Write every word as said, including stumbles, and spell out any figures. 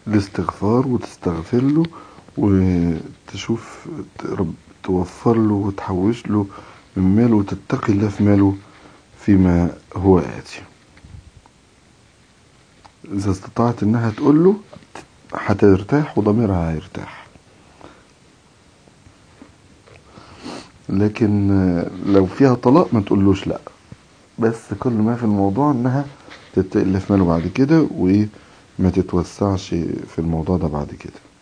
الاستغفار وتستغفر له وتشوف رب توفر له وتحوش له من ماله وتتقي الله في ماله فيما هو آتي. إذا استطاعت إنها تقول له هترتاح وضميرها هيرتاح. لكن لو فيها طلاق ما تقولوش لا، بس كل ما في الموضوع إنها تتقي الله في ماله بعد كده وما تتوسعش في الموضوع ده بعد كده.